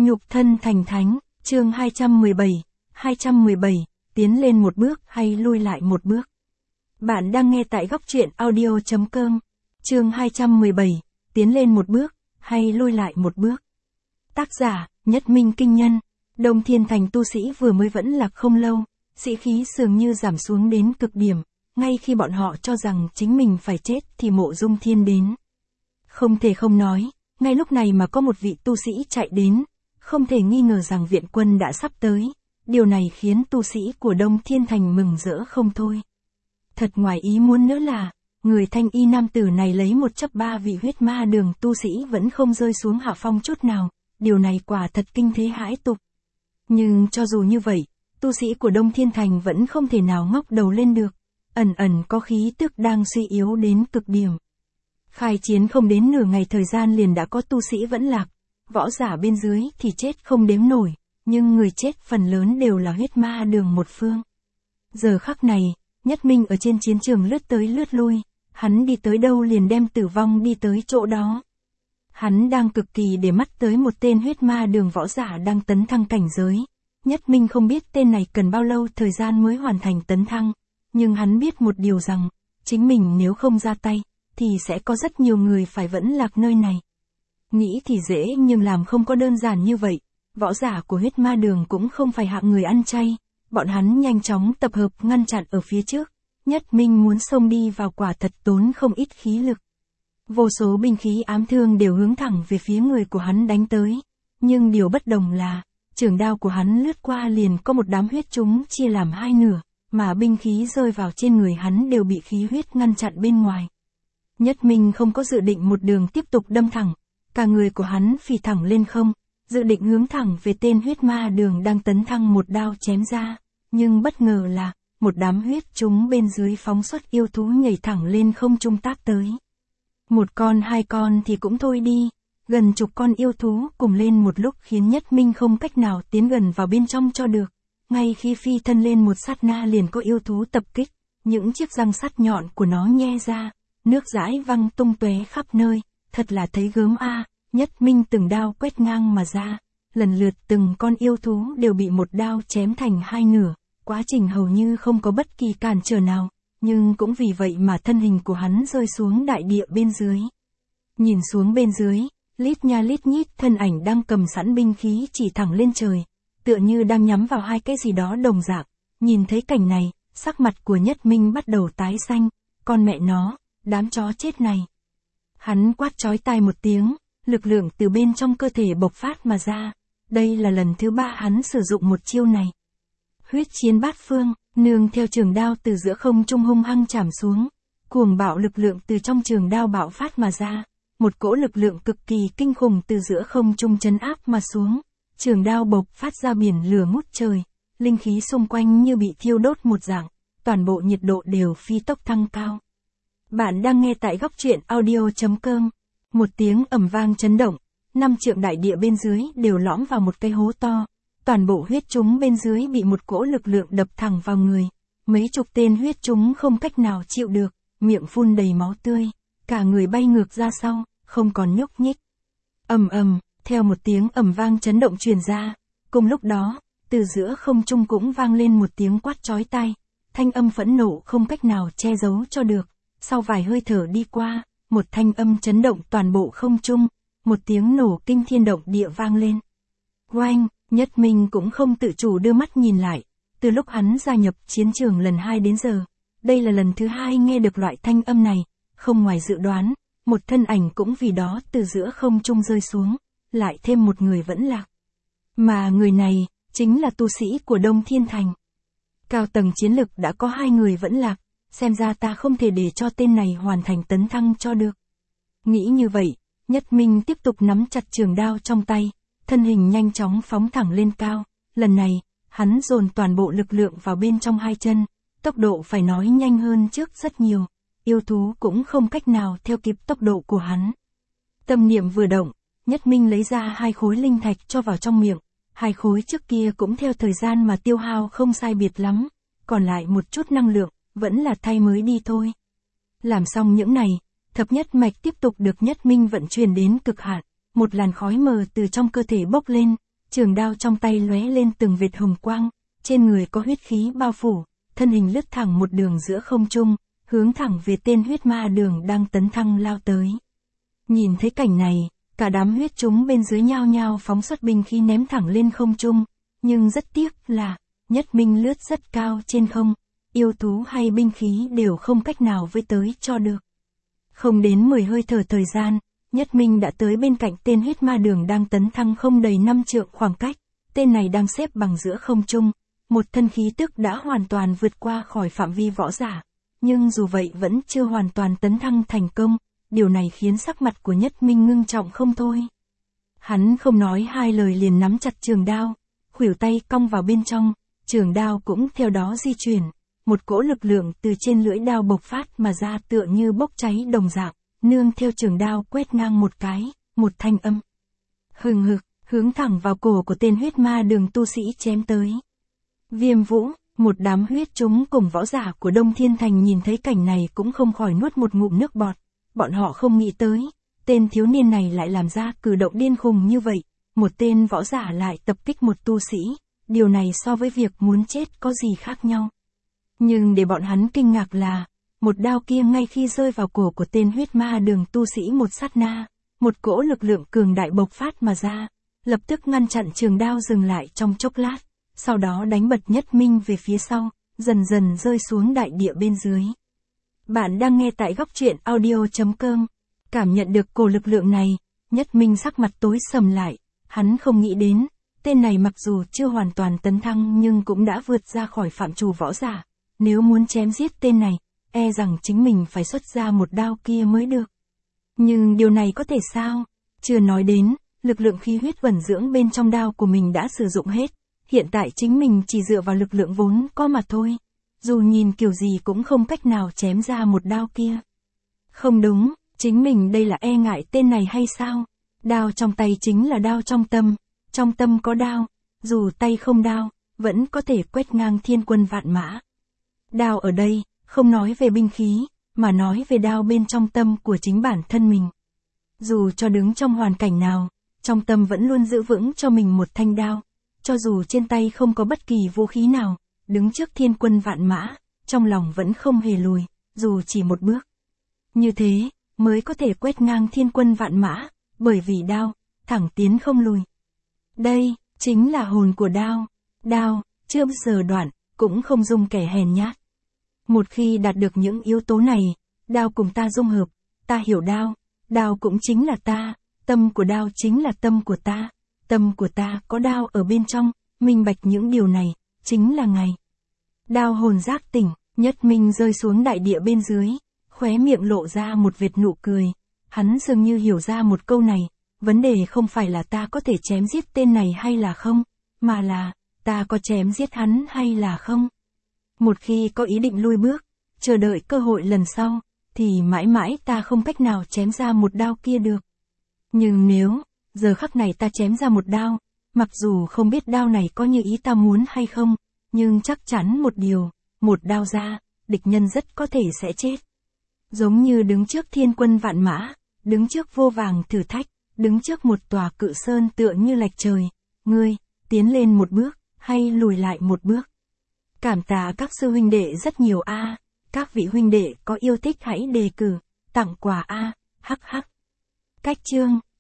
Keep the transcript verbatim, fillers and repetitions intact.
Nhục thân thành thánh, chương hai trăm mười bảy, hai trăm mười bảy, tiến lên một bước hay lui lại một bước. Bạn đang nghe tại góc truyện audio chấm com, chương hai trăm mười bảy, tiến lên một bước, hay lui lại một bước. Tác giả, Nhất Minh Kinh Nhân. Đông Thiên Thành tu sĩ vừa mới vẫn lạc không lâu, sĩ khí dường như giảm xuống đến cực điểm, ngay khi bọn họ cho rằng chính mình phải chết thì Mộ Dung Thiên đến. Không thể không nói, ngay lúc này mà có một vị tu sĩ chạy đến, không thể nghi ngờ rằng viện quân đã sắp tới, điều này khiến tu sĩ của Đông Thiên Thành mừng rỡ không thôi. Thật ngoài ý muốn nữa là, người thanh y nam tử này lấy một chấp ba vị huyết ma đường tu sĩ vẫn không rơi xuống hạ phong chút nào, điều này quả thật kinh thế hãi tục. Nhưng cho dù như vậy, tu sĩ của Đông Thiên Thành vẫn không thể nào ngóc đầu lên được, ẩn ẩn có khí tức đang suy yếu đến cực điểm. Khai chiến không đến nửa ngày thời gian liền đã có tu sĩ vẫn lạc, võ giả bên dưới thì chết không đếm nổi, nhưng người chết phần lớn đều là huyết ma đường một phương. Giờ khắc này, Nhất Minh ở trên chiến trường lướt tới lướt lui, hắn đi tới đâu liền đem tử vong đi tới chỗ đó. Hắn đang cực kỳ để mắt tới một tên huyết ma đường võ giả đang tấn thăng cảnh giới. Nhất Minh không biết tên này cần bao lâu thời gian mới hoàn thành tấn thăng, nhưng hắn biết một điều rằng, chính mình nếu không ra tay, thì sẽ có rất nhiều người phải vẫn lạc nơi này. Nghĩ thì dễ nhưng làm không có đơn giản như vậy, võ giả của huyết ma đường cũng không phải hạng người ăn chay, bọn hắn nhanh chóng tập hợp ngăn chặn ở phía trước, Nhất Minh muốn xông đi vào quả thật tốn không ít khí lực. Vô số binh khí ám thương đều hướng thẳng về phía người của hắn đánh tới, nhưng điều bất đồng là, trường đao của hắn lướt qua liền có một đám huyết chúng chia làm hai nửa, mà binh khí rơi vào trên người hắn đều bị khí huyết ngăn chặn bên ngoài. Nhất Minh không có dự định một đường tiếp tục đâm thẳng, cả người của hắn phi thẳng lên không, dự định hướng thẳng về tên huyết ma đường đang tấn thăng một đao chém ra, nhưng bất ngờ là, một đám huyết chúng bên dưới phóng xuất yêu thú nhảy thẳng lên không trung tác tới. Một con hai con thì cũng thôi đi, gần chục con yêu thú cùng lên một lúc khiến Nhất Minh không cách nào tiến gần vào bên trong cho được. Ngay khi phi thân lên một sát na liền có yêu thú tập kích, những chiếc răng sắt nhọn của nó nhe ra, nước dãi văng tung tóe khắp nơi, thật là thấy gớm a. Nhất Minh từng đao quét ngang mà ra, lần lượt từng con yêu thú đều bị một đao chém thành hai nửa, quá trình hầu như không có bất kỳ cản trở nào, nhưng cũng vì vậy mà thân hình của hắn rơi xuống đại địa bên dưới. Nhìn xuống bên dưới, lít nha lít nhít thân ảnh đang cầm sẵn binh khí chỉ thẳng lên trời, tựa như đang nhắm vào hai cái gì đó đồng dạng. Nhìn thấy cảnh này, sắc mặt của Nhất Minh bắt đầu tái xanh, con mẹ nó, đám chó chết này. Hắn quát chói tai một tiếng, lực lượng từ bên trong cơ thể bộc phát mà ra, đây là lần thứ ba hắn sử dụng một chiêu này. Huyết chiến bát phương, nương theo trường đao từ giữa không trung hung hăng chảm xuống, cuồng bạo lực lượng từ trong trường đao bạo phát mà ra, một cỗ lực lượng cực kỳ kinh khủng từ giữa không trung trấn áp mà xuống, trường đao bộc phát ra biển lửa ngút trời, linh khí xung quanh như bị thiêu đốt một dạng, toàn bộ nhiệt độ đều phi tốc thăng cao. Bạn đang nghe tại góc truyện audio chấm com, một tiếng ầm vang chấn động, năm trượng đại địa bên dưới đều lõm vào một cái hố to. Toàn bộ huyết chúng bên dưới bị một cỗ lực lượng đập thẳng vào người, mấy chục tên huyết chúng không cách nào chịu được, miệng phun đầy máu tươi, cả người bay ngược ra sau, không còn nhúc nhích. Ầm ầm, theo một tiếng ầm vang chấn động truyền ra, cùng lúc đó, từ giữa không trung cũng vang lên một tiếng quát chói tai, thanh âm phẫn nộ không cách nào che giấu cho được, sau vài hơi thở đi qua, một thanh âm chấn động toàn bộ không trung, một tiếng nổ kinh thiên động địa vang lên. Oanh! Nhất Minh cũng không tự chủ đưa mắt nhìn lại, từ lúc hắn gia nhập chiến trường lần hai đến giờ, đây là lần thứ hai nghe được loại thanh âm này, không ngoài dự đoán, một thân ảnh cũng vì đó từ giữa không trung rơi xuống, lại thêm một người vẫn lạc. Mà người này, chính là tu sĩ của Đông Thiên Thành. Cao tầng chiến lực đã có hai người vẫn lạc, xem ra ta không thể để cho tên này hoàn thành tấn thăng cho được. Nghĩ như vậy, Nhất Minh tiếp tục nắm chặt trường đao trong tay. Thân hình nhanh chóng phóng thẳng lên cao, lần này, hắn dồn toàn bộ lực lượng vào bên trong hai chân, tốc độ phải nói nhanh hơn trước rất nhiều, yêu thú cũng không cách nào theo kịp tốc độ của hắn. Tâm niệm vừa động, Nhất Minh lấy ra hai khối linh thạch cho vào trong miệng, hai khối trước kia cũng theo thời gian mà tiêu hao không sai biệt lắm, còn lại một chút năng lượng, vẫn là thay mới đi thôi. Làm xong những này, thập nhất mạch tiếp tục được Nhất Minh vận chuyển đến cực hạn. Một làn khói mờ từ trong cơ thể bốc lên, trường đao trong tay lóe lên từng vệt hồng quang, trên người có huyết khí bao phủ, thân hình lướt thẳng một đường giữa không trung, hướng thẳng về tên huyết ma đường đang tấn thăng lao tới. Nhìn thấy cảnh này, cả đám huyết chúng bên dưới nhao nhao phóng xuất binh khí ném thẳng lên không trung, nhưng rất tiếc là, Nhất Minh lướt rất cao trên không, yêu thú hay binh khí đều không cách nào với tới cho được. Không đến mười hơi thở thời gian, Nhất Minh đã tới bên cạnh tên huyết ma đường đang tấn thăng không đầy năm trượng khoảng cách, tên này đang xếp bằng giữa không trung, một thân khí tức đã hoàn toàn vượt qua khỏi phạm vi võ giả, nhưng dù vậy vẫn chưa hoàn toàn tấn thăng thành công, điều này khiến sắc mặt của Nhất Minh ngưng trọng không thôi. Hắn không nói hai lời liền nắm chặt trường đao, khuỷu tay cong vào bên trong, trường đao cũng theo đó di chuyển, một cỗ lực lượng từ trên lưỡi đao bộc phát mà ra tựa như bốc cháy đồng dạng, nương theo trường đao quét ngang một cái, một thanh âm hừng hực, hướng thẳng vào cổ của tên huyết ma đường tu sĩ chém tới. Viêm Vũ, một đám huyết chúng cùng võ giả của Đông Thiên Thành nhìn thấy cảnh này cũng không khỏi nuốt một ngụm nước bọt, bọn họ không nghĩ tới, tên thiếu niên này lại làm ra cử động điên khùng như vậy, một tên võ giả lại tập kích một tu sĩ, điều này so với việc muốn chết có gì khác nhau. Nhưng để bọn hắn kinh ngạc là, một đao kia ngay khi rơi vào cổ của tên huyết ma đường tu sĩ một sát na, một cỗ lực lượng cường đại bộc phát mà ra, lập tức ngăn chặn trường đao dừng lại trong chốc lát, sau đó đánh bật Nhất Minh về phía sau, dần dần rơi xuống đại địa bên dưới. Bạn đang nghe tại góc truyện audio chấm com. Cảm nhận được cổ lực lượng này, Nhất Minh sắc mặt tối sầm lại, hắn không nghĩ đến, tên này mặc dù chưa hoàn toàn tấn thăng nhưng cũng đã vượt ra khỏi phạm trù võ giả, nếu muốn chém giết tên này, e rằng chính mình phải xuất ra một đao kia mới được. Nhưng điều này có thể sao? Chưa nói đến, lực lượng khí huyết vẩn dưỡng bên trong đao của mình đã sử dụng hết, hiện tại chính mình chỉ dựa vào lực lượng vốn có mà thôi, dù nhìn kiểu gì cũng không cách nào chém ra một đao kia. Không đúng, chính mình đây là e ngại tên này hay sao? Đao trong tay chính là đao trong tâm, trong tâm có đao, dù tay không đao, vẫn có thể quét ngang thiên quân vạn mã. Đao ở đây, không nói về binh khí, mà nói về đao bên trong tâm của chính bản thân mình. Dù cho đứng trong hoàn cảnh nào, trong tâm vẫn luôn giữ vững cho mình một thanh đao, cho dù trên tay không có bất kỳ vũ khí nào, đứng trước thiên quân vạn mã, trong lòng vẫn không hề lùi, dù chỉ một bước. Như thế, mới có thể quét ngang thiên quân vạn mã, bởi vì đao, thẳng tiến không lùi. Đây, chính là hồn của đao. Đao, chưa bao giờ đoạn, cũng không dung kẻ hèn nhát. Một khi đạt được những yếu tố này, đao cùng ta dung hợp, ta hiểu đao, đao cũng chính là ta, tâm của đao chính là tâm của ta, tâm của ta có đao ở bên trong, minh bạch những điều này, chính là ngày. Đao hồn giác tỉnh, Nhất Minh rơi xuống đại địa bên dưới, khóe miệng lộ ra một vệt nụ cười, hắn dường như hiểu ra một câu này, vấn đề không phải là ta có thể chém giết tên này hay là không, mà là, ta có chém giết hắn hay là không. Một khi có ý định lui bước, chờ đợi cơ hội lần sau, thì mãi mãi ta không cách nào chém ra một đao kia được. Nhưng nếu, giờ khắc này ta chém ra một đao, mặc dù không biết đao này có như ý ta muốn hay không, nhưng chắc chắn một điều, một đao ra, địch nhân rất có thể sẽ chết. Giống như đứng trước thiên quân vạn mã, đứng trước vô vàng thử thách, đứng trước một tòa cự sơn tựa như lạch trời, ngươi, tiến lên một bước, hay lùi lại một bước. Cảm tạ các sư huynh đệ rất nhiều a, các vị huynh đệ có yêu thích hãy đề cử, tặng quà a, hắc hắc. Cách chương